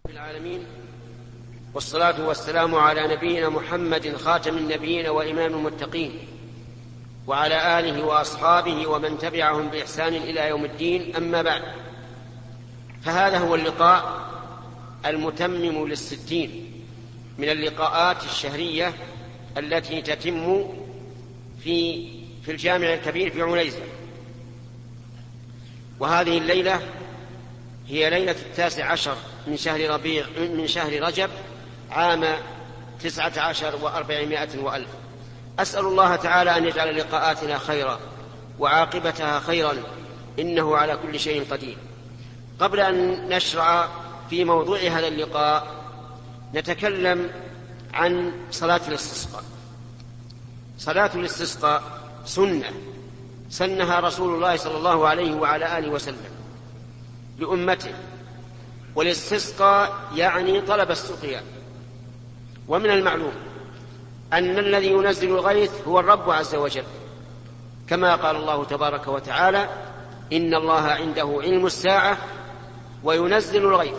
العالمين، والصلاة والسلام على نبينا محمد خاتم النبيين وإمام المتقين، وعلى آله وأصحابه ومن تبعهم بإحسان إلى يوم الدين. أما بعد، فهذا هو اللقاء المتمم للستين من اللقاءات الشهرية التي تتم في الجامع الكبير في عنيزة. وهذه الليلة هي ليلة 19 من شهر رجب عام 19 و400 وألف. أسأل الله تعالى أن يجعل لقاءاتنا خيرا وعاقبتها خيرا، إنه على كل شيء قدير. قبل أن نشرع في موضوع هذا اللقاء نتكلم عن صلاة الاستسقاء. صلاة الاستسقاء سنة سنها رسول الله صلى الله عليه وعلى آله وسلم لأمته، والاستسقاء يعني طلب السقيا. ومن المعلوم أن الذي ينزل الغيث هو الرب عز وجل، كما قال الله تبارك وتعالى: إن الله عنده علم الساعة وينزل الغيث.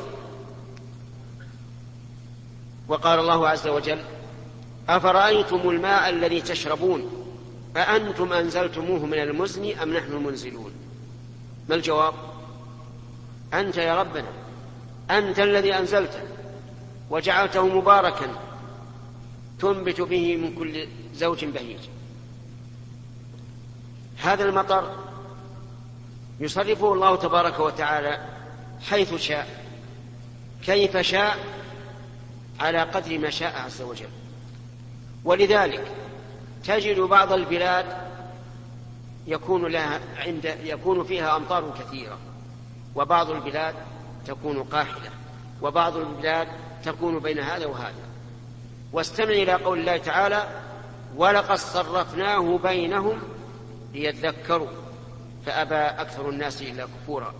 وقال الله عز وجل: أفرأيتم الماء الذي تشربون أأنتم أنزلتموه من المزن أم نحن المنزلون؟ ما الجواب؟ أنت يا ربنا، أنت الذي أنزلته وجعلته مباركا تنبت به من كل زوج بهيج. هذا المطر يصرفه الله تبارك وتعالى حيث شاء كيف شاء على قدر ما شاء عز وجل. ولذلك تجد بعض البلاد يكون فيها أمطار كثيرة، وبعض البلاد تكون قاحلة، وبعض البلاد تكون بين هذا وهذا. واستمع إلى قول الله تعالى: ولقد صرفناه بينهم ليذكروا فأبى أكثر الناس إلا كفورا.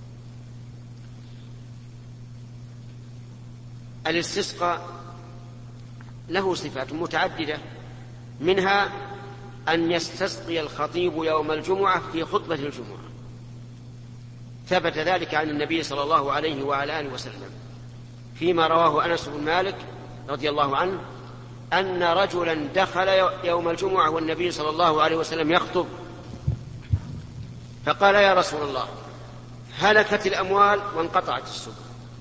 الاستسقاء له صفات متعددة، منها أن يستسقي الخطيب يوم الجمعة في خطبة الجمعة. ثبت ذلك عن النبي صلى الله عليه وعلى آله وسلم فيما رواه أنس بن مالك رضي الله عنه أن رجلا دخل يوم الجمعة والنبي صلى الله عليه وسلم يخطب، فقال: يا رسول الله، هلكت الأموال وانقطعت السبل.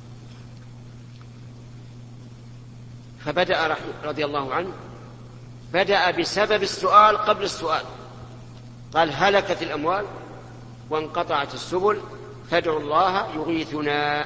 فبدأ رضي الله عنه بدأ بسبب السؤال قبل السؤال، قال: هلكت الأموال وانقطعت السبل فادعوا الله يغيثنا.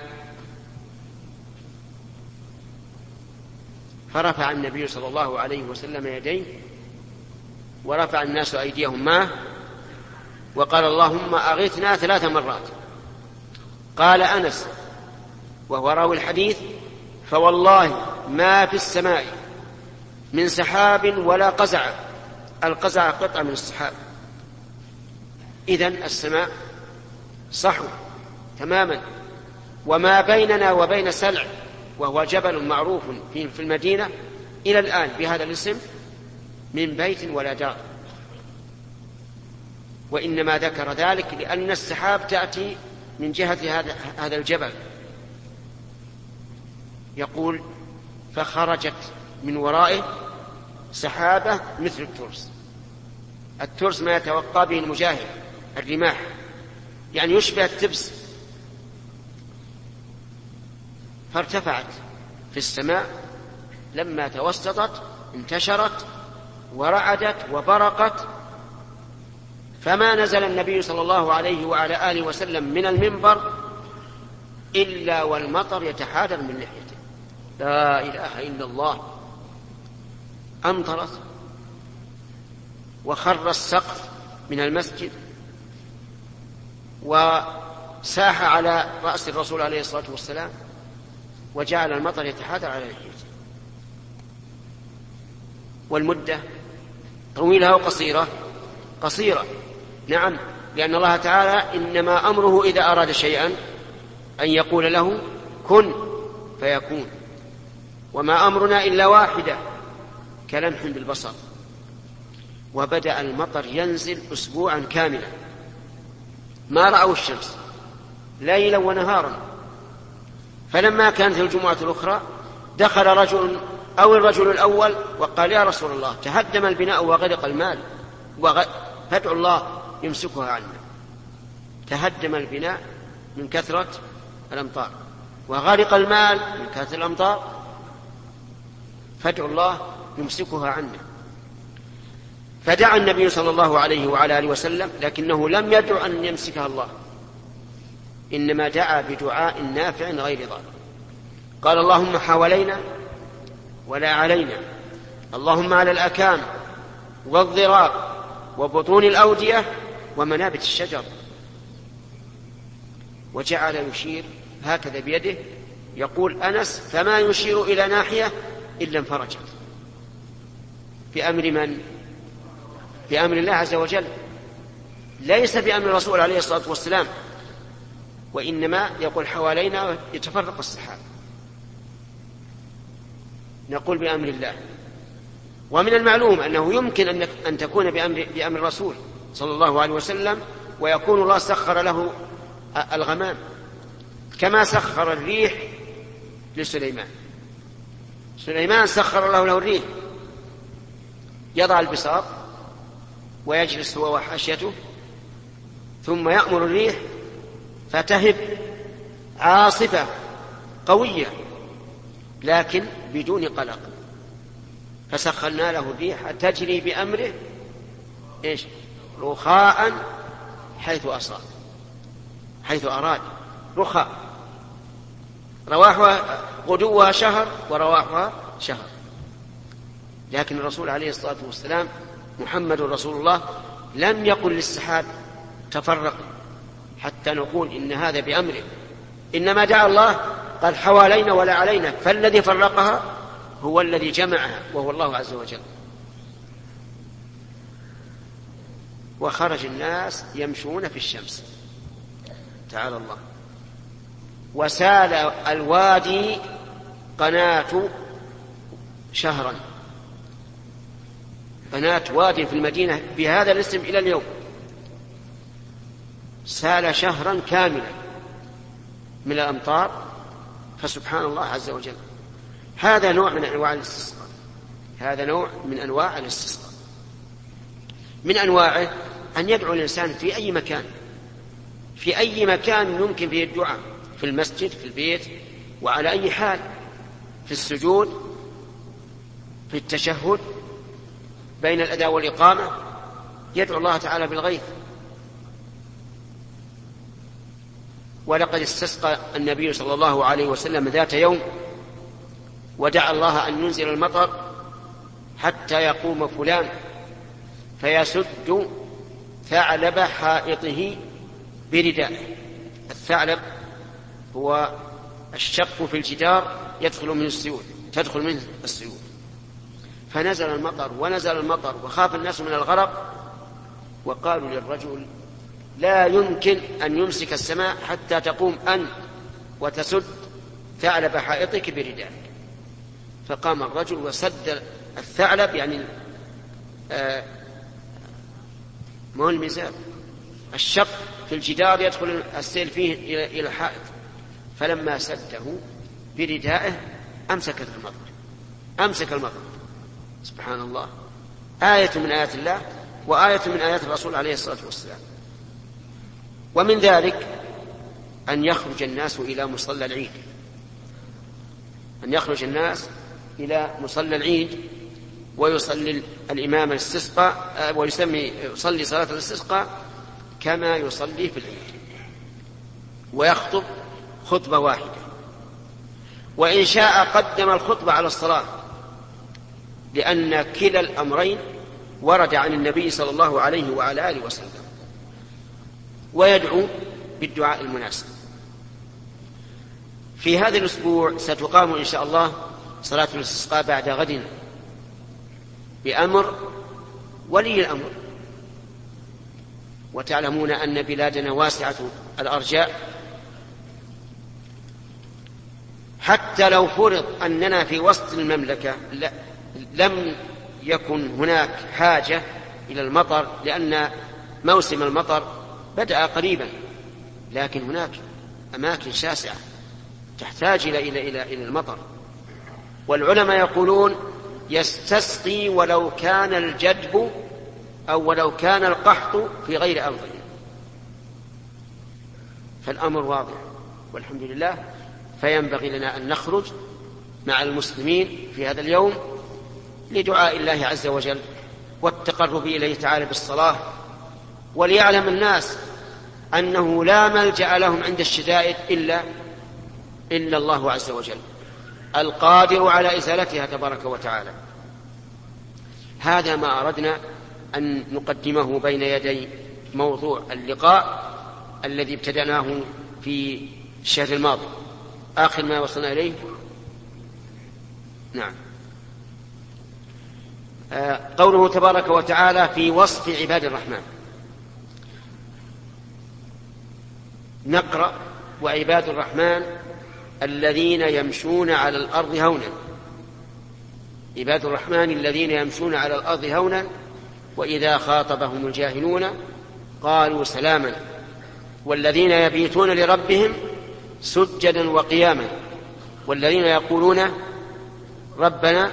فرفع النبي صلى الله عليه وسلم يديه، ورفع الناس أيديهم معه، وقال: اللهم أغثنا 3 مرات. قال أنس وهو راوي الحديث: فوالله ما في السماء من سحاب ولا قزع. القزع قطعة من السحاب. إذن السماء صحو تماما، وما بيننا وبين سلع وهو جبل معروف في المدينة إلى الآن بهذا الاسم من بيت ولا دار. وإنما ذكر ذلك لأن السحاب تأتي من جهة هذا الجبل. يقول: فخرجت من ورائه سحابة مثل الترس. الترس ما يتوقع به المجاهد، الرماح، يعني يشبه التبس. فارتفعت في السماء، لما توسطت انتشرت ورعدت وبرقت، فما نزل النبي صلى الله عليه وعلى آله وسلم من المنبر إلا والمطر يتحادر من لحيته. لا إله إلا الله. أمطرت وخر السقف من المسجد وساح على رأس الرسول عليه الصلاة والسلام، وجعل المطر يتحادر على لحيته. والمدة طويلة أو قصيرة؟ قصيرة، نعم، لأن الله تعالى إنما أمره إذا أراد شيئا أن يقول له كن فيكون، وما أمرنا إلا واحدة كلمح بالبصر. وبدأ المطر ينزل أسبوعا كاملا، ما رأوا الشمس ليلا ونهارا، فلما كانت الجمعة الأخرى دخل رجل أو الرجل الأول وقال: يا رسول الله، تهدم البناء وغرق المال، فادعوا الله يمسكها عنا. تهدم البناء من كثرة الأمطار، وغرق المال من كثرة الأمطار، فادعوا الله يمسكها عنا. فدعا النبي صلى الله عليه وعلى آله وسلم، لكنه لم يدع أن يمسكها الله، إنما دعا بدعاء نافع غير ضار. قال: اللهم حوالينا ولا علينا، اللهم على الأكام والضراب وبطون الأودية ومنابت الشجر. وجعل يشير هكذا بيده، يقول أنس: فما يشير إلى ناحية إلا انفرجت. بأمر من؟ بأمر الله عز وجل، ليس بأمر الرسول عليه الصلاة والسلام، وإنما يقول حوالينا يتفرق السحاب. نقول بأمر الله. ومن المعلوم أنه يمكن أن تكون بأمر الرسول صلى الله عليه وسلم، ويكون الله سخر له الغمام كما سخر الريح لسليمان. سليمان سخر له الريح، يضع البساط ويجلس هو وحاشيته، ثم يأمر الريح فتهب عاصفة قوية لكن بدون قلق، فسخرنا له الريح تجري بأمره رخاء حيث أصاب، حيث أراد، رخاء، رواحها غدوها شهر ورواحها شهر. لكن الرسول عليه الصلاة والسلام محمد رسول الله لم يقل للسحاب تفرق حتى نقول إن هذا بأمره، إنما دعا الله قال حوالينا ولا علينا، فالذي فرقها هو الذي جمعها وهو الله عز وجل. وخرج الناس يمشون في الشمس، تعالى الله. وسال الوادي قناة شهرا، قناة وادي في المدينة بهذا الاسم إلى اليوم، سال شهرا كاملا من الأمطار. فسبحان الله عز وجل، هذا نوع من أنواع الاستسقاء، هذا نوع من أنواع الاستسقاء. من أنواعه أن يدعو الإنسان في أي مكان، في أي مكان يمكن فيه الدعاء، في المسجد، في البيت، وعلى أي حال، في السجود، في التشهد، بين الأذان والإقامة، يدعو الله تعالى بالغيث. ولقد استسقى النبي صلى الله عليه وسلم ذات يوم ودعا الله أن ينزل المطر حتى يقوم فلان فيسد ثعلب حائطه بردائه. الثعلب هو الشق في الجدار تدخل منه السيول. فنزل المطر ونزل المطر وخاف الناس من الغرق، وقالوا للرجل لا يمكن أن يمسك السماء حتى تقوم أنت وتسد ثعلب حائطك بردائك. فقام الرجل وسد الثعلب، يعني ما هو الميزان، الشق في الجدار يدخل السيل فيه إلى الحائط. فلما سده بردائه أمسك المطر. سبحان الله، آية من آيات الله وآية من آيات الرسول عليه الصلاة والسلام. ومن ذلك أن يخرج الناس إلى مصلى العيد، أن يخرج الناس إلى مصلى العيد ويصلي الإمام الاستسقاء، ويصلي صلاة الاستسقاء كما يصلي في العيد، ويخطب خطبة واحدة، وإن شاء قدم الخطبة على الصلاة، لأن كلا الأمرين ورد عن النبي صلى الله عليه وعلى آله وسلم. ويدعو بالدعاء المناسب. في هذا الأسبوع ستقام إن شاء الله صلاة الاستسقاء بعد غد بأمر ولي الأمر. وتعلمون أن بلادنا واسعة الأرجاء، حتى لو فرض أننا في وسط المملكة لم يكن هناك حاجة إلى المطر، لأن موسم المطر بدأ قريبا، لكن هناك أماكن شاسعة تحتاج إلى المطر. والعلماء يقولون يستسقي ولو كان الجدب أو ولو كان القحط في غير أرضه. فالأمر واضح والحمد لله. فينبغي لنا أن نخرج مع المسلمين في هذا اليوم لدعاء الله عز وجل والتقرب إليه تعالى بالصلاة، وليعلم الناس أنه لا ملجأ لهم عند الشدائد إلا الله عز وجل القادر على إزالتها تبارك وتعالى. هذا ما أردنا أن نقدمه بين يدي موضوع اللقاء الذي ابتدأناه في الشهر الماضي، آخر ما وصلنا إليه. نعم. قوله تبارك وتعالى في وصف عباد الرحمن. نقرأ: وعباد الرحمن الذين يمشون على الأرض هونا. عباد الرحمن الذين يمشون على الأرض هونا وإذا خاطبهم الجاهلون قالوا سلاما والذين يبيتون لربهم سجدا وقياما والذين يقولون ربنا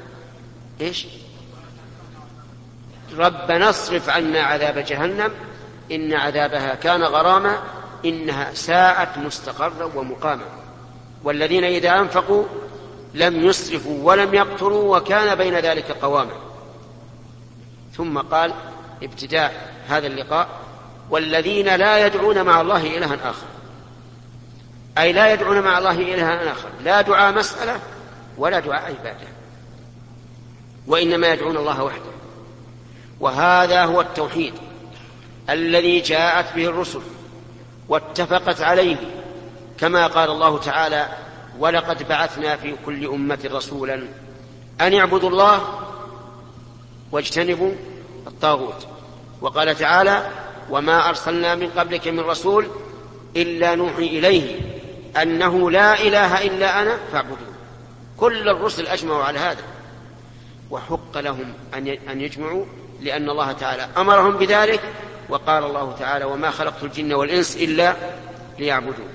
ربنا اصرف عنا عذاب جهنم إن عذابها كان غراما إنها ساءت مستقرا ومقاما والذين إذا أنفقوا لم يسرفوا ولم يقتروا وكان بين ذلك قواما. ثم قال ابتداء هذا اللقاء: والذين لا يدعون مع الله إلها آخر. أي لا يدعون مع الله إلها آخر، لا دعاء مسألة ولا دعاء عبادة، وإنما يدعون الله وحده. وهذا هو التوحيد الذي جاءت به الرسل واتفقت عليه، كما قال الله تعالى: ولقد بعثنا في كل أمة رسولا أن اعبدوا الله واجتنبوا الطاغوت. وقال تعالى: وما أرسلنا من قبلك من رسول إلا نوحي إليه أنه لا إله إلا أنا فاعبدون. كل الرسل أجمعوا على هذا، وحق لهم أن يجمعوا لأن الله تعالى أمرهم بذلك. وقال الله تعالى: وما خلقت الجن والإنس إلا ليعبدون.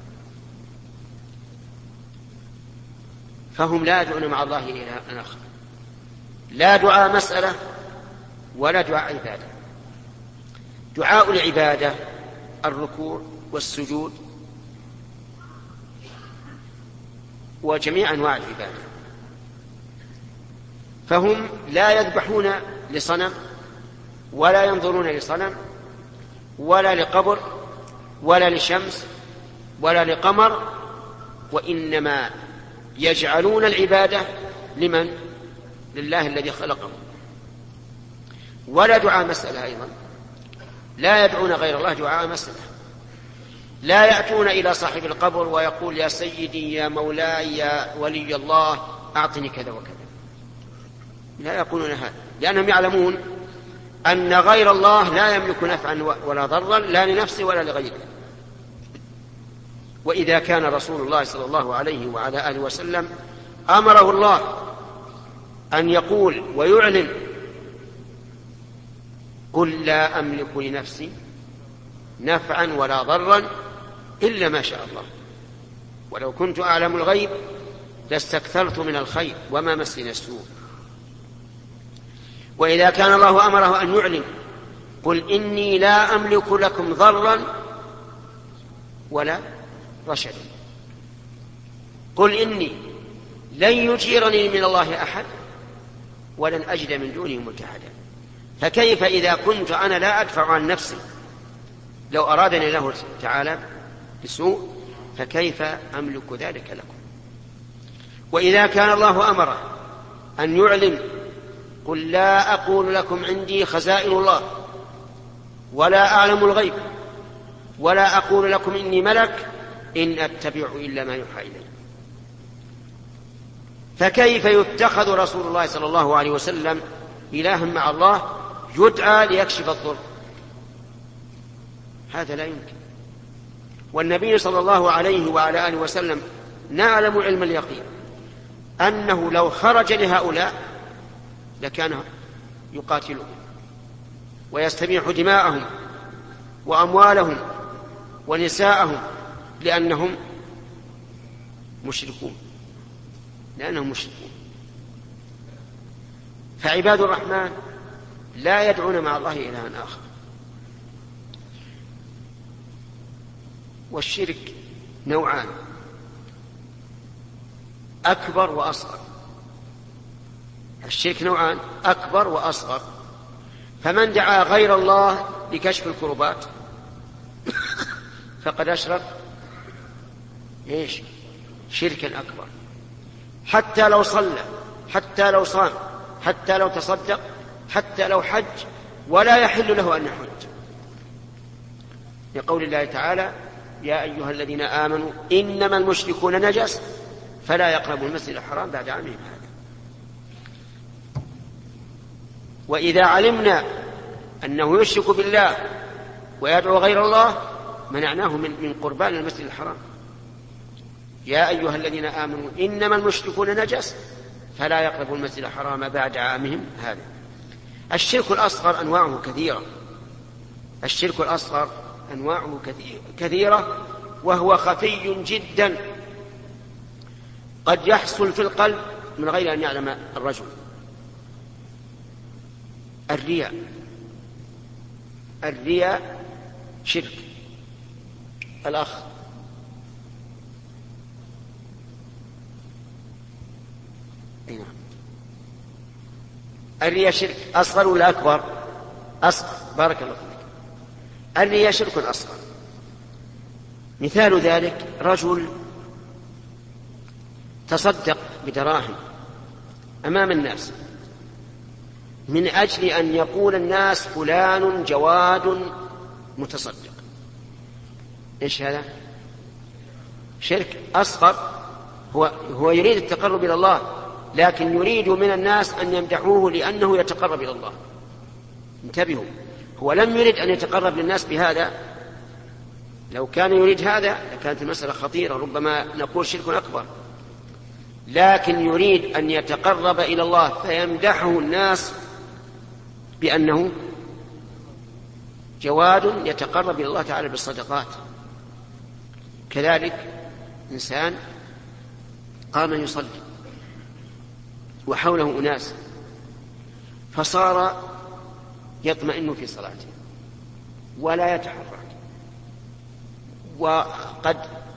فهم لا يدعون مع الله إلها آخر، لا دعاء مسألة ولا دعاء عبادة. دعاء العبادة الركوع والسجود وجميع أنواع العبادة. فهم لا يذبحون لصنم ولا ينظرون لصنم ولا لقبر ولا لشمس ولا لقمر، وإنما يجعلون العبادة لمن؟ لله الذي خلقهم. ولا دعاء مسألة أيضا، لا يدعون غير الله دعاء مسألة، لا يأتون إلى صاحب القبر ويقول: يا سيدي يا مولاي يا ولي الله أعطني كذا وكذا. لا يقولون هذا، لأنهم يعلمون أن غير الله لا يملك نفعا ولا ضرا لا لنفسه ولا لغيره. وإذا كان رسول الله صلى الله عليه وعلى آله وسلم أمره الله أن يقول ويعلن: قل لا أملك لنفسي نفعا ولا ضرا إلا ما شاء الله ولو كنت أعلم الغيب لاستكثرت من الخير وما مسني السوء. وإذا كان الله أمره أن يعلن: قل إني لا أملك لكم ضرا ولا رشدا، قل إني لن يجيرني من الله أحد ولن أجد من دونه ملتحدا. فكيف إذا كنت أنا لا أدفع عن نفسي لو أرادني له تعالى بسوء، فكيف أملك ذلك لكم؟ وإذا كان الله أمره أن يعلن: قل لا أقول لكم عندي خزائن الله ولا أعلم الغيب ولا أقول لكم إني ملك إن أتبع إلا ما يوحى إلي. فكيف يتخذ رسول الله صلى الله عليه وسلم إلها مع الله يدعى ليكشف الضر؟ هذا لا يمكن. والنبي صلى الله عليه وعلى آله وسلم نعلم علم اليقين أنه لو خرج لهؤلاء لكان يقاتلهم ويستبيح دماءهم وأموالهم ونساءهم، لأنهم مشركون، لأنهم مشركون. فعباد الرحمن لا يدعون مع الله إلها آخر. والشرك نوعان: أكبر وأصغر. الشرك نوعان: أكبر وأصغر. فمن دعا غير الله لكشف الكربات فقد أشرك شركا أكبر، حتى لو صلى، حتى لو صام، حتى لو تصدق، حتى لو حج، ولا يحل له أن يحج، لقول الله تعالى: يا أيها الذين آمنوا إنما المشركون نجس فلا يقربوا المسجد الحرام بعد عامهم هذا. وإذا علمنا أنه يشرك بالله ويدعو غير الله منعناه من قربان المسجد الحرام. يا أيها الذين آمنوا إنما المشركون نجس فلا يقربوا المسجد الحرام بعد عامهم هذا. الشرك الأصغر أنواعه كثيرة، الشرك الأصغر أنواعه كثيرة، وهو خفي جدا، قد يحصل في القلب من غير أن يعلم الرجل. الرياء شرك. الأخ الرياء شرك أصغر ولا أكبر؟ أصغر. بارك الله فيك. الرياء شرك أصغر. مثال ذلك: رجل تصدق بدراهم أمام الناس من أجل أن يقول الناس فلان جواد متصدق. إيش هذا؟ شرك أصغر. هو يريد التقرب إلى الله، لكن يريد من الناس أن يمدحوه لأنه يتقرب إلى الله. انتبهوا، هو لم يرد أن يتقرب للناس بهذا. لو كان يريد هذا لكانت المسألة خطيرة، ربما نقول شرك أكبر. لكن يريد أن يتقرب إلى الله فيمدحه الناس بأنه جواد يتقرب إلى الله تعالى بالصدقات. كذلك إنسان قام يصلي وحوله أناس فصار يطمئن في صلاته ولا يتحرك، وقد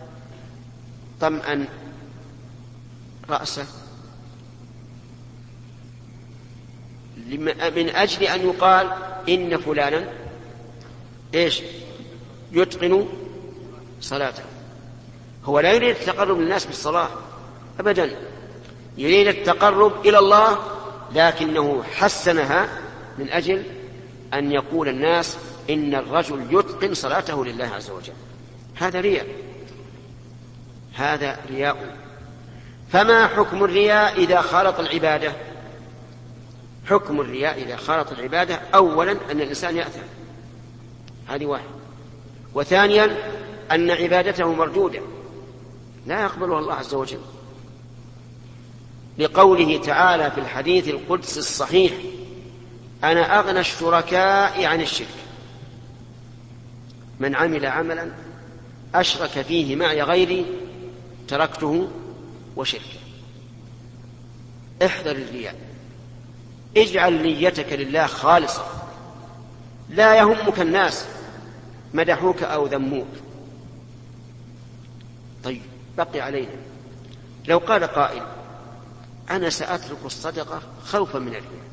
طمأن رأسه من أجل أن يقال إن فلانا يتقن صلاته. هو لا يريد التقرب للناس بالصلاة أبدا، يريد التقرب إلى الله، لكنه حسنها من أجل أن يقول الناس إن الرجل يتقن صلاته لله عز وجل. هذا رياء، هذا رياء. فما حكم الرياء إذا خالط العبادة؟ حكم الرياء إذا خالط العبادة: أولا أن الإنسان يأثم، هذه واحد. وثانيا أن عبادته مردودة لا يقبلها الله عز وجل، لقوله تعالى في الحديث القدسي الصحيح: أنا أغنى الشركاء عن الشرك، من عمل عملا أشرك فيه معي غيري تركته وشركه. احذر الرياء، اجعل نيتك لله خالصة، لا يهمك الناس مدحوك أو ذموك. طيب، بقي علينا لو قال قائل: أنا سأترك الصدقة خوفا من الرياء،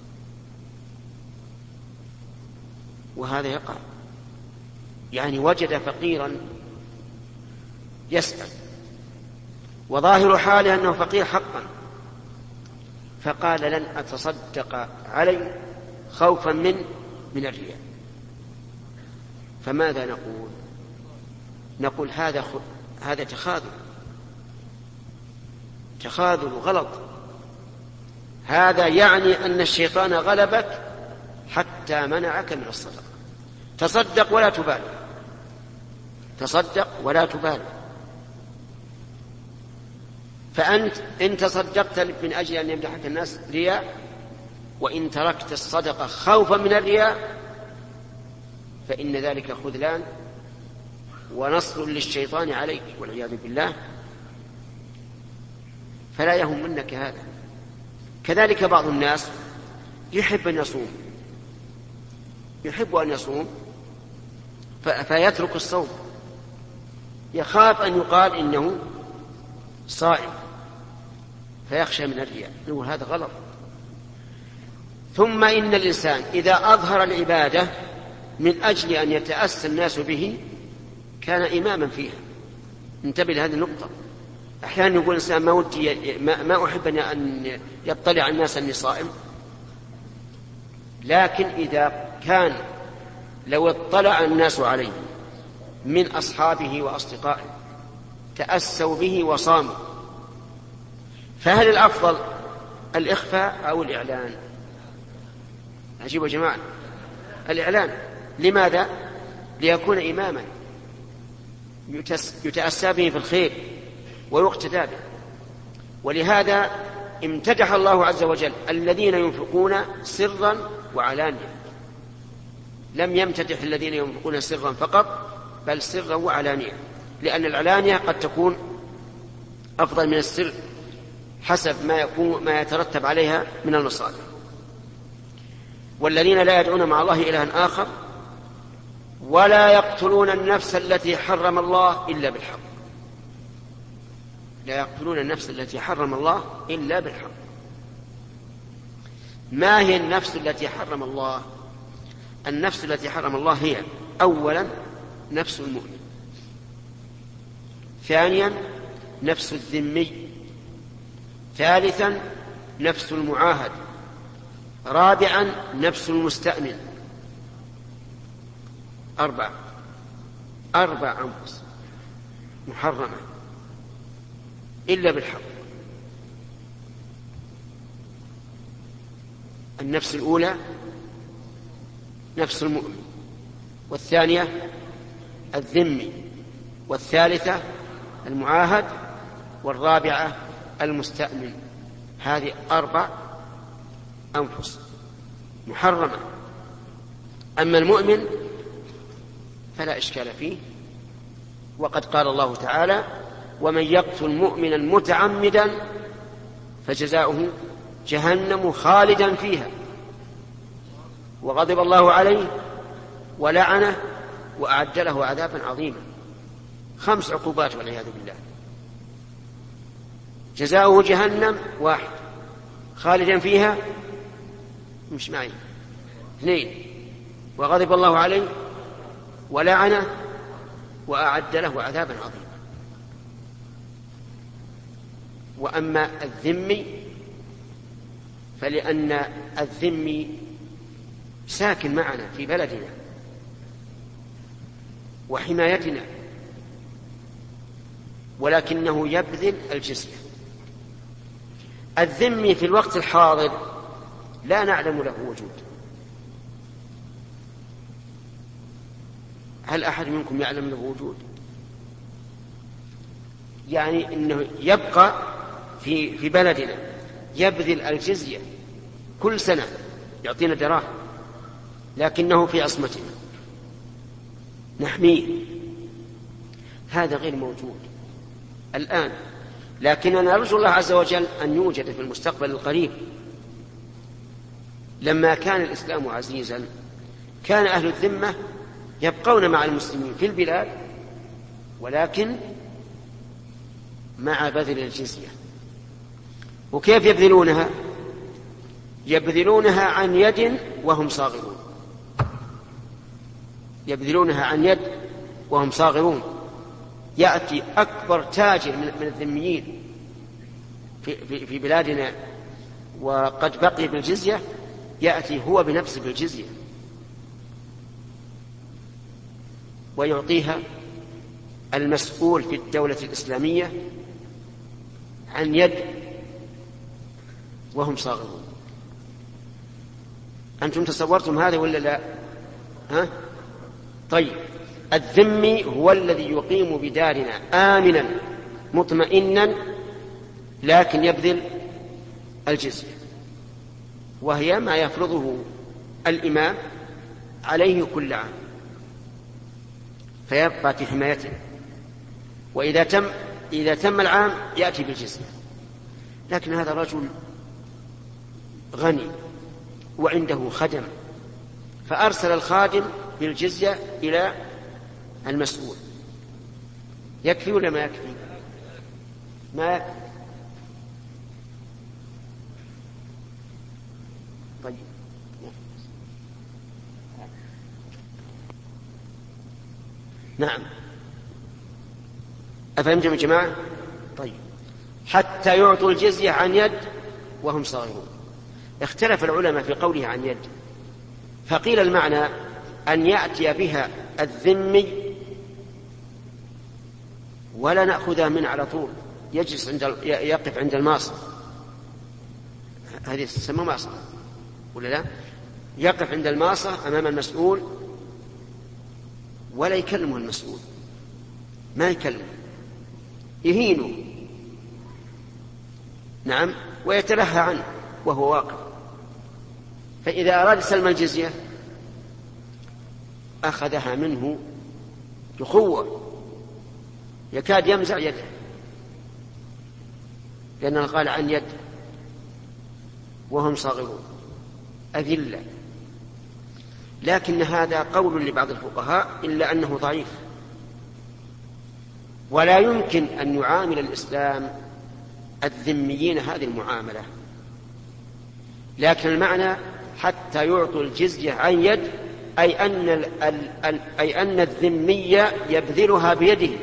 وهذا يقع، يعني وجد فقيرا يسأل وظاهر حاله أنه فقير حقا، فقال: لن أتصدق عليه خوفا من الرياء. فماذا نقول؟ نقول هذا تخاذل غلط. هذا يعني أن الشيطان غلبك حتى منعك من الصدقة. تصدق ولا تبالي، تصدق ولا تبالي. فأنت إن تصدقت من أجل أن يمدحك الناس رياء، وإن تركت الصدقة خوفا من الرياء فإن ذلك خذلان ونصر للشيطان عليك والعياذ بالله. فلا يهمنك هذا. كذلك بعض الناس يحب أن يصوم فيترك الصوم، يخاف أن يقال إنه صائم فيخشى من الرياء، نقول هذا غلط. ثم إن الإنسان إذا أظهر العبادة من أجل أن يتأسى الناس به كان إماما فيها. انتبه لهذه النقطة. أحيانا يقول الإنسان ما أحب أن يطلع الناس أني صائم، لكن إذا كان لو اطلع الناس عليه من أصحابه وأصدقائه تأسوا به وصاموا، فهل الأفضل الإخفاء أو الإعلان؟ عجيب يا جماعة، الإعلان. لماذا؟ ليكون إماما يتأسى به في الخير ويقتدى به. ولهذا امتدح الله عز وجل الذين ينفقون سرا وعلانية، لم يمتدح الذين ينفقون سرا فقط، بل سرا وعلانية، لأن العلانية قد تكون أفضل من السر حسب ما يترتب عليها من المصالح. والذين لا يدعون مع الله إلها آخر ولا يقتلون النفس التي حرم الله إلا بالحق. لا يقتلون النفس التي حرم الله إلا بالحق. ما هي النفس التي حرم الله؟ النفس التي حرم الله هي أولا نفس المؤمن، ثانيا نفس الذمي، ثالثا نفس المعاهد، رابعا نفس المستأمن. أربع أنفس محرمة إلا بالحق. النفس الأولى نفس المؤمن، والثانية الذمي، والثالثة المعاهد، والرابعة المستأمن. هذه 4 أنفس محرمة. أما المؤمن فلا إشكال فيه، وقد قال الله تعالى: ومن يقتل مؤمنا متعمدا فجزاؤه جهنم خالدا فيها وغضب الله عليه ولعنه وأعد له عذابا عظيما. 5 عقوبات والعياذ بالله. جزاؤه جهنم 1، خالدا فيها مش معي 2، وغضب الله عليه ولعنه وأعد له عذابا عظيما. وأما الذمي فلأن الذمي ساكن معنا في بلدنا وحمايتنا، ولكنه يبذل الجزية. الذمي في الوقت الحاضر لا نعلم له وجود. هل أحد منكم يعلم له وجود؟ يعني أنه يبقى في بلدنا يبذل الجزية كل سنة يعطينا دراهم، لكنه في عصمتنا نحميه. هذا غير موجود الآن، لكننا نرجو الله عز وجل أن يوجد في المستقبل القريب. لما كان الإسلام عزيزا كان أهل الذمة يبقون مع المسلمين في البلاد، ولكن مع بذل الجزية. وكيف يبذلونها؟ يبذلونها عن يد وهم صاغرون. يبذلونها عن يد وهم صاغرون. يأتي أكبر تاجر من الذميين في بلادنا وقد بقي بالجزية، يأتي هو بنفسه بالجزية ويعطيها المسؤول في الدولة الإسلامية عن يد وهم صاغرون. أنتم تصورتم هذا ولا لا؟ ها؟ طيب، الذمي هو الذي يقيم بدارنا آمنا مطمئنا لكن يبذل الجزية، وهي ما يفرضه الإمام عليه كل عام، فيبقى في حمايته. وإذا تم العام يأتي بالجزية. لكن هذا رجل غني وعنده خدم، فأرسل الخادم بالجزية إلى المسؤول. يكفي ولا ما يكفي؟ ما يكفي. طيب نعم، أفهمتم يا جماعة؟ طيب، حتى يعطوا الجزية عن يد وهم صاغرون. اختلف العلماء في قوله عن يد، فقيل المعنى أن يأتي بها الذمي ولا نأخذها من على طول، يجلس يقف عند الماصر، هذه تسمى ماصر ولا لا؟ يقف عند الماصر أمام المسؤول ولا يكلمه المسؤول، ما يكلمه، يهينه، نعم، ويتلهى عنه وهو واقف. فإذا أراد سلم الجزية أخذها منه بقوة يكاد يمزع يده، لأنه قال عن يد وهم صاغرون أذلة. لكن هذا قول لبعض الفقهاء إلا أنه ضعيف، ولا يمكن أن يعامل الإسلام الذميين هذه المعاملة. لكن المعنى حتى يعطوا الجزية عن يد أي أن الذمي يبذلها بيده،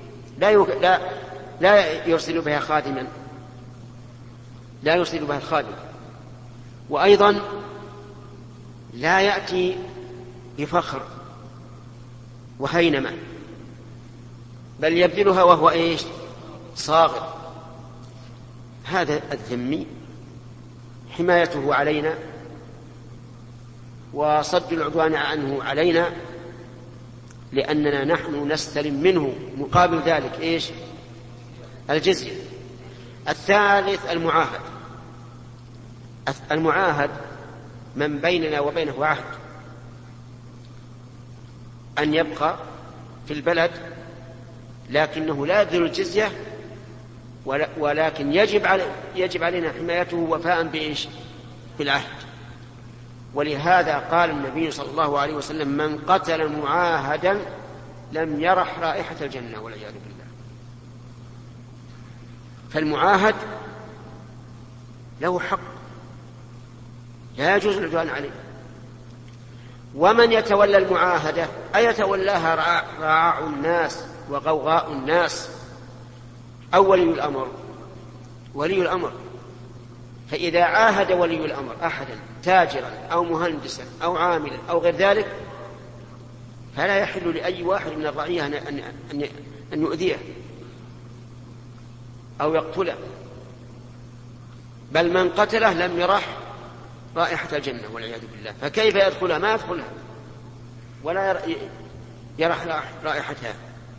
لا يرسل بها خادما، لا يرسل بها الخادم، وأيضا لا يأتي بفخر وهينمة، بل يبذلها وهو إيش؟ صاغر. هذا الذمي حمايته علينا وصد العدوان عنه علينا، لأننا نحن نستلم منه مقابل ذلك إيش؟ الجزية. الثالث المعاهد. المعاهد من بيننا وبينه عهد أن يبقى في البلد، لكنه لا يبذل الجزية، ولكن يجب علينا حمايته وفاء بإيش؟ بالعهد. ولهذا قال النبي صلى الله عليه وسلم: من قتل معاهدا لم يرح رائحة الجنة والعياذ بالله. فالمعاهد له حق لا يجوز العدوان عليه. ومن يتولى المعاهدة أيتولاها رعاع الناس وغوغاء الناس أو ولي الأمر؟ ولي الأمر. فإذا عاهد ولي الأمر أحدا تاجرا أو مهندسا أو عاملا أو غير ذلك، فلا يحل لأي واحد من الرعية أن يؤذيه أو يقتله، بل من قتله لم يرح رائحة الجنة والعياذ بالله. فكيف يدخلها؟ ما يدخلها ولا يرح رائحتها.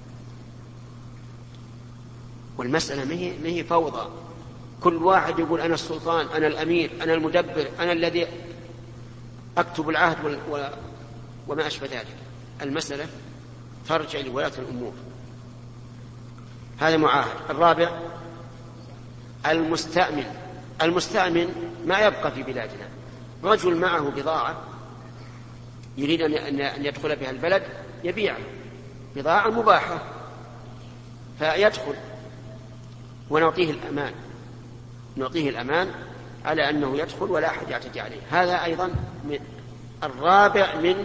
والمسألة ما هي فوضى، كل واحد يقول أنا السلطان، أنا الأمير، أنا المدبر، أنا الذي أكتب العهد وما أشبه ذلك. المسألة ترجع لولاة الأمور. هذا معاهد. الرابع المستأمن. المستأمن ما يبقى في بلادنا، رجل معه بضاعة يريد أن يدخل بها البلد، يبيع بضاعة مباحة، فيدخل ونعطيه الأمان، نعطيه الأمان على أنه يدخل ولا أحد يعتدي عليه. هذا أيضا الرابع من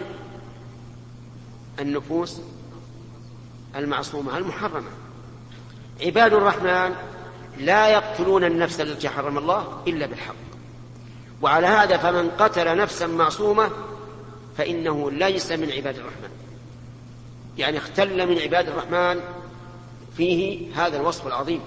النفوس المعصومة المحرمة. عباد الرحمن لا يقتلون النفس التي حرم الله إلا بالحق، وعلى هذا فمن قتل نفسا معصومة فإنه ليس من عباد الرحمن، يعني اختل من عباد الرحمن، فيه هذا الوصف العظيم.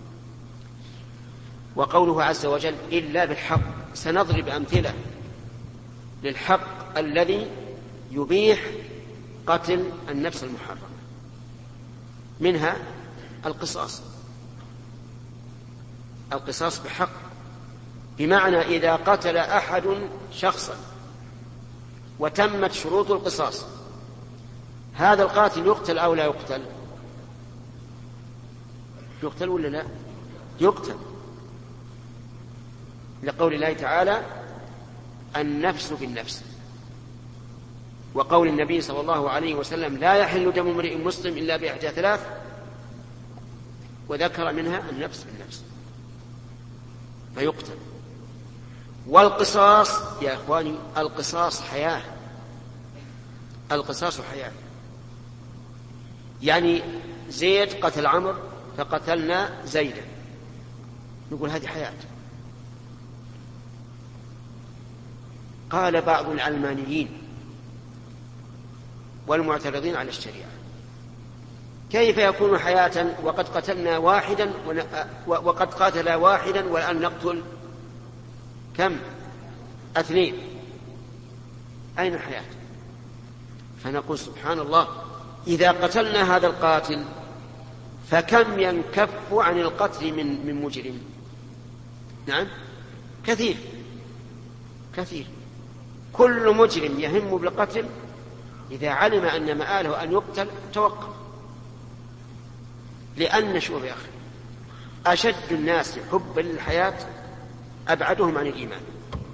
وقوله عز وجل إلا بالحق، سنضرب أمثلة للحق الذي يبيح قتل النفس المحرمة، منها القصاص. القصاص بحق، بمعنى إذا قتل أحد شخصا وتمت شروط القصاص، هذا القاتل يقتل أو لا يقتل؟ يقتل ولا لا؟ يقتل. لقول الله تعالى النفس بالنفس، وقول النبي صلى الله عليه وسلم لا يحل دم امرئ مسلم إلا بإحدى ثلاث، وذكر منها النفس بالنفس فيقتل. والقصاص يا إخواني، القصاص حياة، القصاص حياة. يعني زيد قتل عمرو فقتلنا زيدا، نقول هذه حياة. قال بعض العلمانيين والمعترضين على الشريعة كيف يكون حياة وقد قتلنا واحدا وقد قاتل واحدا والآن نقتل كم؟ 2، أين الحياة؟ فنقول سبحان الله، إذا قتلنا هذا القاتل فكم ينكف عن القتل من مجرم؟ نعم كثير كثير. كل مجرم يهم بالقتل إذا علم أن مآله أن يقتل توقف. لأن شوف يا أخي، أشد الناس حبا للحياة أبعدهم عن الإيمان.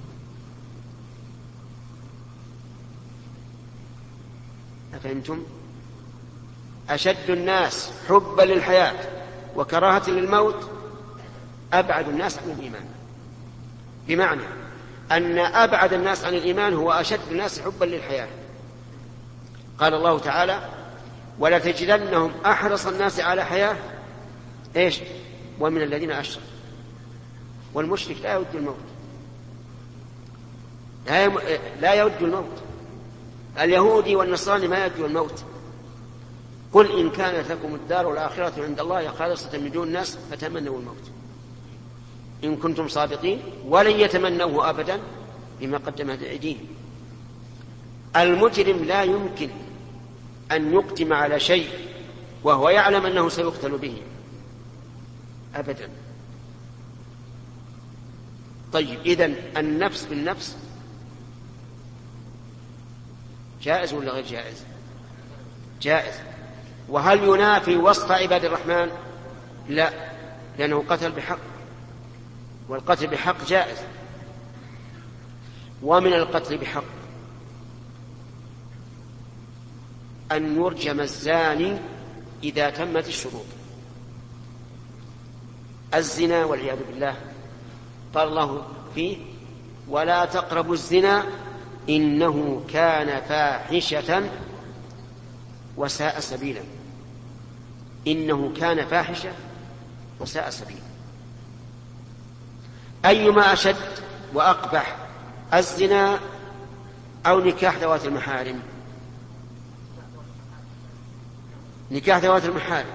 أفهمتم؟ أشد الناس حبا للحياة وكراهة للموت أبعد الناس عن الإيمان، بمعنى أن أبعد الناس عن الإيمان هو أشد الناس حبا للحياة. قال الله تعالى ولتجدنهم أحرص الناس على حياة إيش؟ ومن الذين أشركوا. والمشرك لا يود الموت، لا يود الموت. اليهودي والنصراني ما يود الموت. قل إن كانت لكم الدار الآخرة عند الله خالصة من دون الناس فتمنوا الموت إن كنتم صادقين ولن يتمنوه أبدا بما قدمت أيديهم. المجرم لا يمكن أن يقدم على شيء وهو يعلم أنه سيقتل به أبدا. طيب إذن النفس بالنفس جائز ولا غير جائز؟ جائز. وهل ينافي وصف عباد الرحمن؟ لا، لأنه قتل بحق، والقتل بحق جائز. ومن القتل بحق أن يرجم الزاني إذا تمت الشروط. الزنا والعياذ بالله قال الله فيه ولا تقربوا الزنا إنه كان فاحشة وساء سبيلا. إنه كان فاحشة وساء سبيلا. أيما أشد وأقبح، الزنا أو نكاح ذوات المحارم؟ نكاح ذوات المحارم.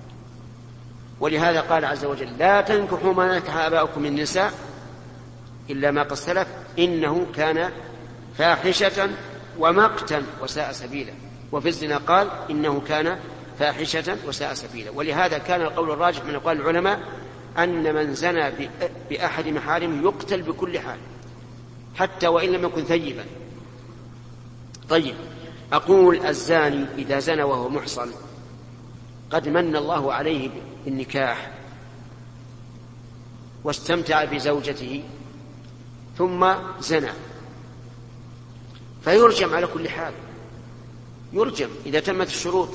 ولهذا قال عز وجل لا تنكحوا ما نكح آباؤكم من النساء إلا ما قد سلف إنه كان فاحشة ومقتا وساء سبيلا. وفي الزنا قال إنه كان فاحشة وساء سبيلا. ولهذا كان القول الراجح من أقوال العلماء أن من زنى بأحد محارم يقتل بكل حال حتى وإن لم يكن ثيبا. طيب أقول الزاني إذا زنى وهو محصن قد من الله عليه بالنكاح واستمتع بزوجته ثم زنى فيرجم على كل حال، يرجم إذا تمت الشروط.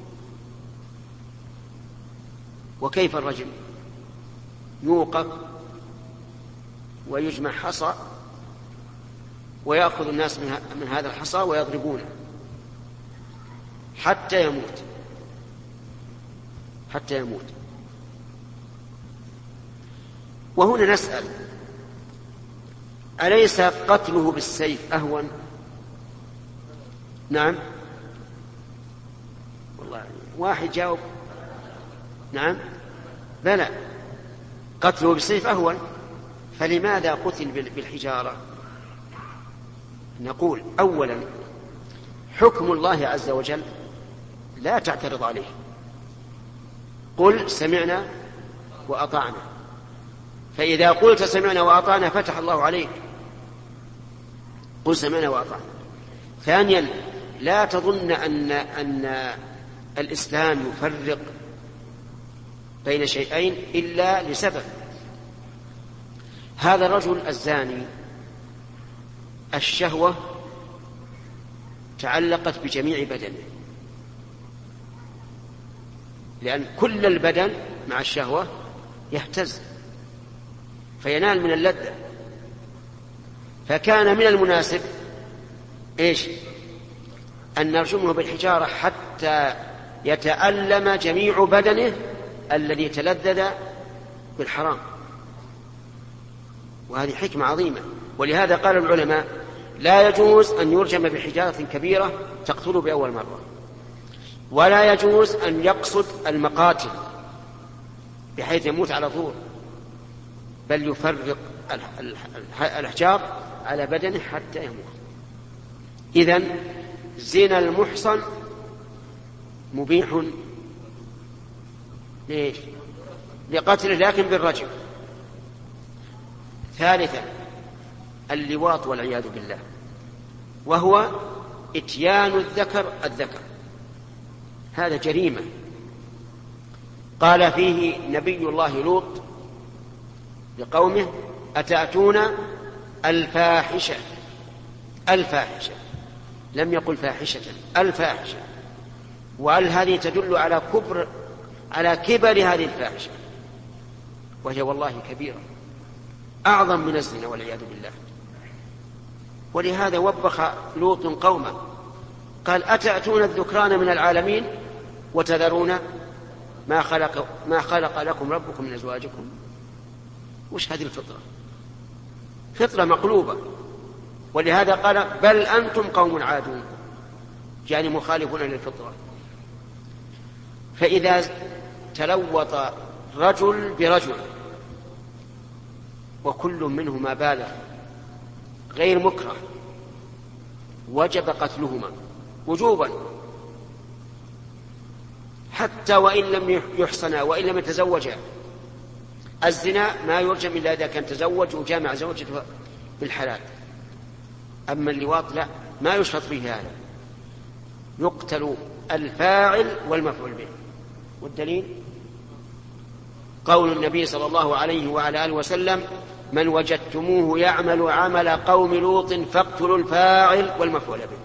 وكيف الرجم؟ يوقف ويجمع حصى ويأخذ الناس من هذا الحصى ويضربونه حتى يموت، حتى يموت. وهنا نسأل أليس قتله بالسيف أهون؟ نعم والله واحد جاوب نعم بلى، قتله بالسيف أهون. فلماذا قتل بالحجارة؟ نقول أولا حكم الله عز وجل لا تعترض عليه، قل سمعنا وأطعنا. فإذا قلت سمعنا وأطعنا فتح الله عليك، قل سمعنا وأطعنا. ثانيا لا تظن أن الإسلام يفرق بين شيئين إلا لسبب. هذا الرجل الزاني الشهوة تعلقت بجميع بدنه، لأن كل البدن مع الشهوة يهتز فينال من اللذة، فكان من المناسب أن نرجمه بالحجارة حتى يتألم جميع بدنه الذي تلذذ بالحرام. وهذه حكمة عظيمة. ولهذا قال العلماء لا يجوز أن يرجم بحجارة كبيرة تقتل بأول مرة، ولا يجوز أن يقصد المقاتل بحيث يموت على طول، بل يفرق الأحجار على بدنه حتى يموت. إذن زنا المحصن مبيح لقتله لكن بالرجم. ثالثا اللواط والعياذ بالله، وهو إتيان الذكر، هذا جريمة قال فيه نبي الله لوط لقومه أتأتون الفاحشة، لم يقل فاحشة، الفاحشة، وقال هذه تدل على كبر هذه الفاحشة، وهي والله كبيرة أعظم من الزنا والعياذ بالله. ولهذا وبخ لوط قومه قال أتأتون الذكران من العالمين وتذرون ما خلق لكم ربكم من أزواجكم. وش هذه الفطرة؟ فطرة مقلوبة. ولهذا قال بل أنتم قوم عادون، يعني مخالفون للفطرة. فإذا تلوط رجل برجل وكل منهما بالغ غير مكره وجب قتلهما وجوبا، حتى وإن لم يحصنا وإن لم يتزوجا. الزنا ما يرجم إلا إذا كان تزوج وجامع زوجته بالحلال، أما اللواط لا، ما يشرط فيه هذا، يقتل الفاعل والمفعول به. والدليل قول النبي صلى الله عليه وعلى آله وسلم من وجدتموه يعمل عمل قوم لوط فاقتلوا الفاعل والمفعول به.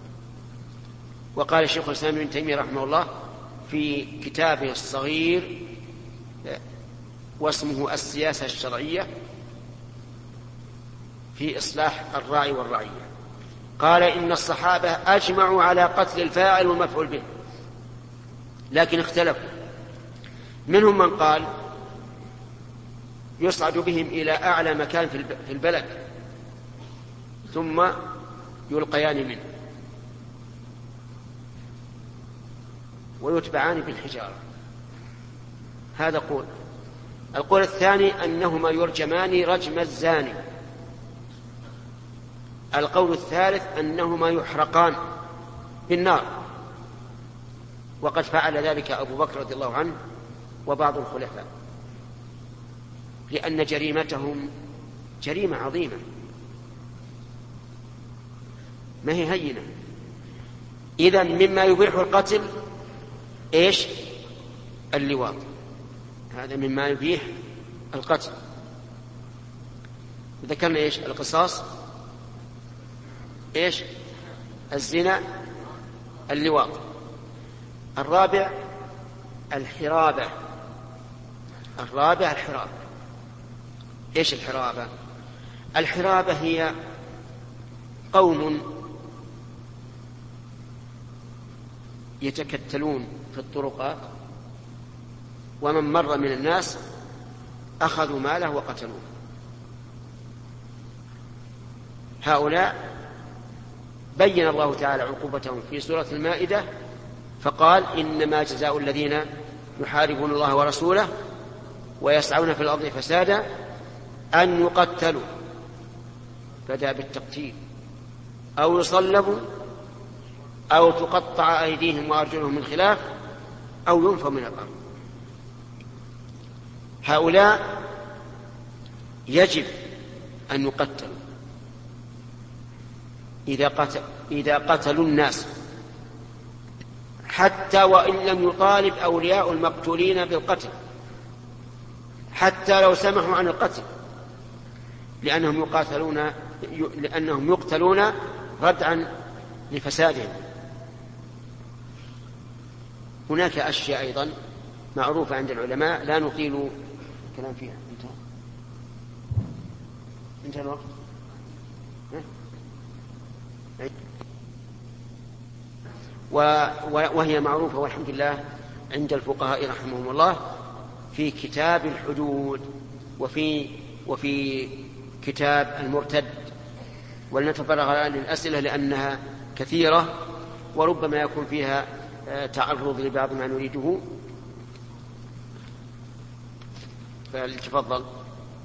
وقال الشيخ الإسلام ابن تيمية رحمه الله في كتابه الصغير واسمه السياسة الشرعية في إصلاح الراعي والرعية، قال إن الصحابة أجمعوا على قتل الفاعل والمفعول به، لكن اختلفوا. منهم من قال يصعد بهم إلى أعلى مكان في البلد ثم يلقيان منه ويتبعان بالحجارة، هذا قول. القول الثاني أنهما يرجمان رجم الزاني. القول الثالث أنهما يحرقان بالنار، وقد فعل ذلك أبو بكر رضي الله عنه وبعض الخلفاء، لأن جريمتهم جريمة عظيمة ما هي هينة. إذن مما يبيح القتل اللواط، هذا مما يبيح القتل. ذكرنا القصاص، الزنا، اللواط. الرابع الحرابة. الحرابة؟ الحرابة هي قوم يتكتلون في الطرقات ومن مر من الناس أخذوا ماله وقتلوه. هؤلاء بين الله تعالى عقوبتهم في سورة المائدة فقال إنما جزاء الذين يحاربون الله ورسوله ويسعون في الأرض فسادا أن يقتلوا، بدأ بالتقتيل، أو يصلبوا، أو تقطع أيديهم وأرجلهم من خلاف، أو ينفوا من الأرض. هؤلاء يجب أن يقتلوا إذا قتلوا الناس، حتى وإن لم يطالب أولياء المقتولين بالقتل، حتى لو سمحوا عن القتل، لأنهم يقتلون ردعا لفسادهم. هناك أشياء أيضا معروفة عند العلماء لا نطيل الكلام فيها. انتهى الوقت. وهي معروفة والحمد لله عند الفقهاء رحمهم الله في كتاب الحدود وفي كتاب المرتد. ولنتفرغ الآن للأسئلة لأنها كثيرة وربما يكون فيها تعرض لبعض ما نريده. فلتفضل.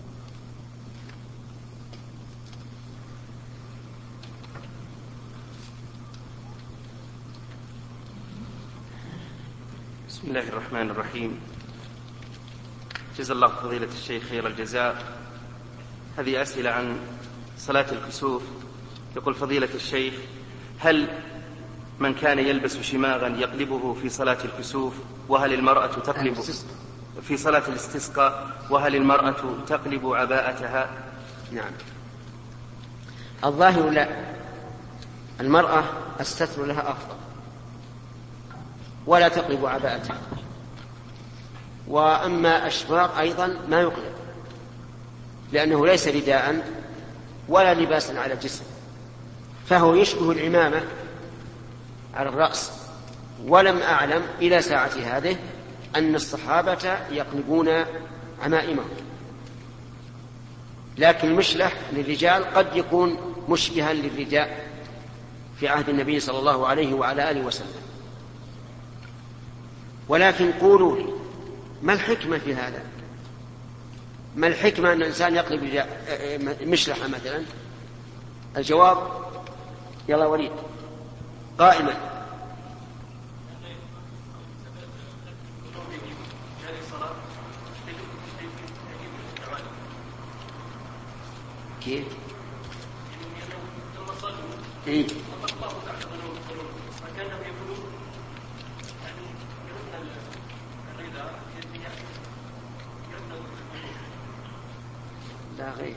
بسم الله الرحمن الرحيم. جزا الله فضيلة الشيخ خير الجزاء. هذه أسئلة عن صلاة الكسوف. يقول فضيلة الشيخ: هل من كان يلبس شماغا يقلبه في صلاة الكسوف وهل المرأة تقلب في صلاة الاستسقاء وهل المرأة تقلب عباءتها؟ نعم. الظاهر لا، المرأة الستر لها أفضل ولا تقلب عباءتها. وأما أشماغ أيضا ما يقلب لأنه ليس رداء ولا لباسا على الجسم، فهو يشبه العمامة على الرأس. ولم أعلم إلى ساعة هذه أن الصحابة يقلبون عمائمهم، لكن المشلح للرجال قد يكون مشبها للرداء في عهد النبي صلى الله عليه وعلى آله وسلم. ولكن قولوا لي ما الحكمة في هذا؟ ما الحكمة أن الإنسان يقلب مشلحة مثلا؟ الجواب يلا وليد قائما. كيف؟ إيه؟ لا غير.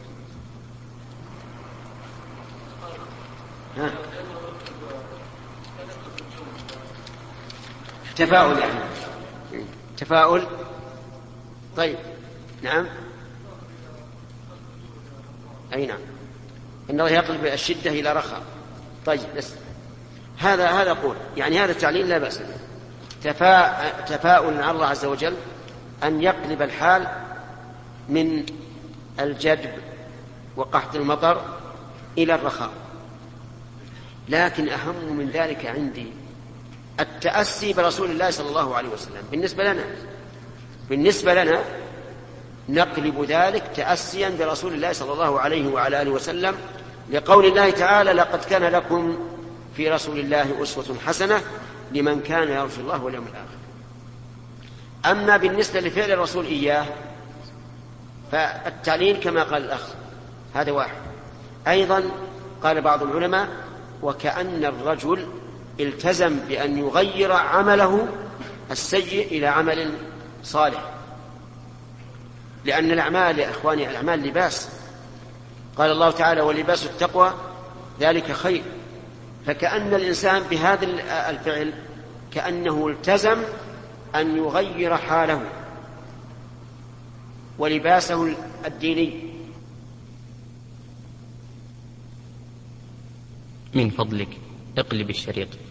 تفاؤل يعني تفاؤل. طيب نعم. أي نعم، إن الله يقلب الشدة إلى رخاء. طيب بس هذا قول يعني هذا التعليل لا بأس به. تفاؤل على الله عز وجل أن يقلب الحال من الجدب وقحط المطر إلى الرخاء. لكن أهم من ذلك عندي التأسي برسول الله صلى الله عليه وسلم. بالنسبة لنا نقلب ذلك تأسيا برسول الله صلى الله عليه وعلى آله وسلم، لقول الله تعالى: لقد كان لكم في رسول الله أسوة حسنة لمن كان يرجو الله واليوم الآخر. أما بالنسبة لفعل الرسول إياه فالتعليل كما قال الأخ هذا واحد. أيضا قال بعض العلماء: وكأن الرجل التزم بأن يغير عمله السيء إلى عمل صالح، لأن الأعمال يا إخواني الأعمال لباس. قال الله تعالى: ولباس التقوى ذلك خير. فكأن الإنسان بهذا الفعل كأنه التزم أن يغير حاله ولباسه الديني. من فضلك اقلب الشريط.